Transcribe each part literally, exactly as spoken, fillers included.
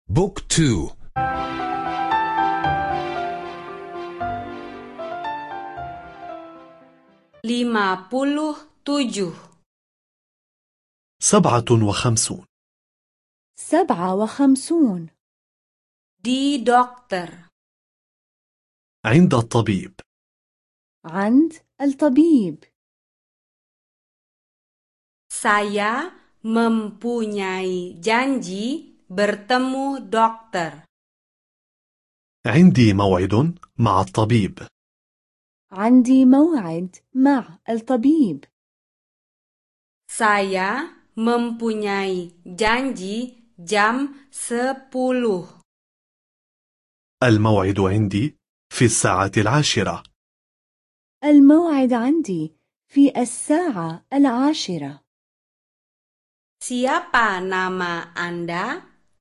بوك تو. lima puluh tujuh. سبعة وخمسون. سبعة وخمسون. Di dokter. عند الطبيب. عند الطبيب. Saya mempunyai janji bertemu dokter. عندي موعد مع الطبيب. عندي موعد مع الطبيب. Saya mempunyai janji jam sepuluh. الموعد عندي في الساعة العاشرة. الموعد عندي في الساعة العاشرة. Siapa nama Anda?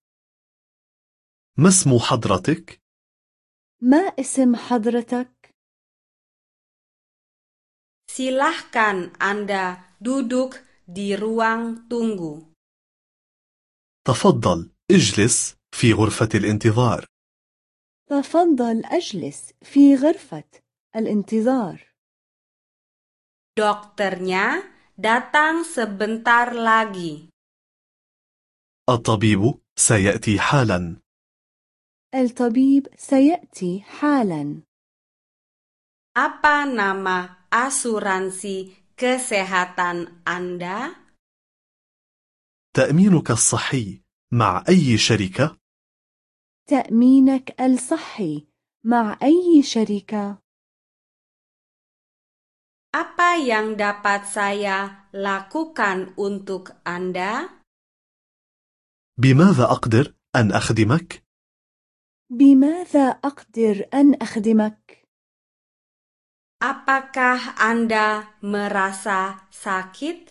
ما اسم حضرتك؟ ما اسم حضرتك؟ Silahkan Anda duduk di ruang tunggu. تفضل اجلس في غرفة الانتظار. تفضل أجلس في غرفة الانتظار. Dokternya datang sebentar lagi. الطبيب سيأتي حالا. الطبيب سيأتي حالا. Apa nama asuransi kesehatan Anda? تأمينك الصحي مع أي شركة؟ تأمينك الصحي مع أي شركة؟ Apa yang dapat saya lakukan untuk Anda? بماذا أقدر أن أخدمك؟ بماذا أقدر أن أخدمك؟ Apakah Anda merasa sakit?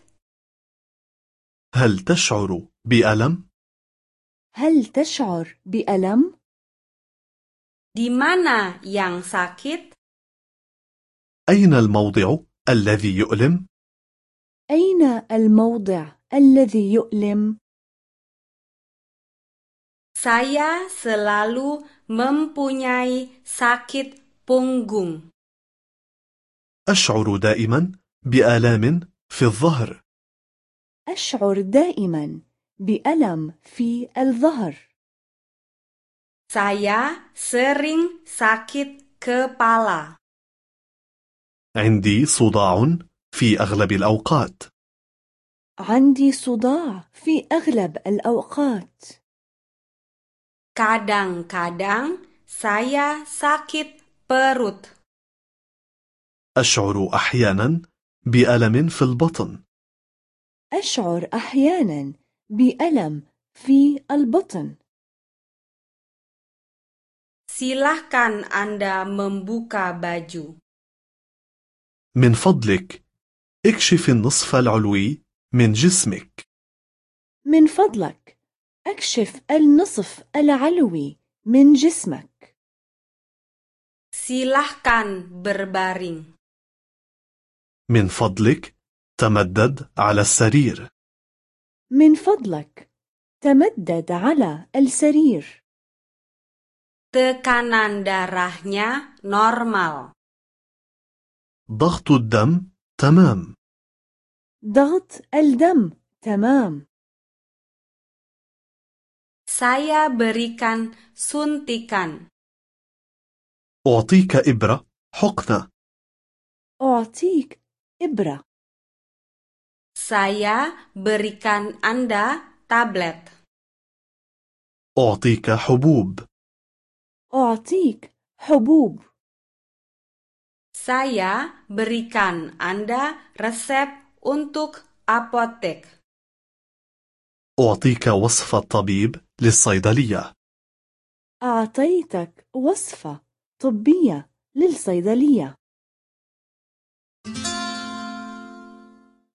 هل تشعر بألم؟ هل تشعر بألم؟ Di mana yang sakit? أين الموضع الذي يؤلم؟ أين الموضع الذي يؤلم؟ Saya selalu mempunyai sakit punggung. أشعر دائما بآلام في الظهر. أشعر دائما بألم في الظهر. Saya sering sakit kepala. عندي صداع في أغلب الأوقات. عندي صداع في أغلب الأوقات. Kadang-kadang saya sakit perut. أشعر أحيانا بألم في البطن. أشعر أحيانا بألم في البطن. Silahkan Anda membuka baju. من فضلك اكشف النصف العلوي من جسمك. من فضلك اكشف النصف العلوي من جسمك. Silahkan berbaring. من فضلك تمدد على السرير. من فضلك تمدد على السرير. Tekanan darahnya normal. ضغط الدم تمام. ضغط الدم تمام. Saya berikan suntikan. أعطيك إبرة حقنة. أعطيك إبرة. Saya berikan Anda tablet. أعطيك حبوب. أعطيك حبوب. Saya berikan Anda resep untuk apotek. أعطيك وصفة طبيب للصيدلية. أعطيتك وصفة طبية للصيدلية.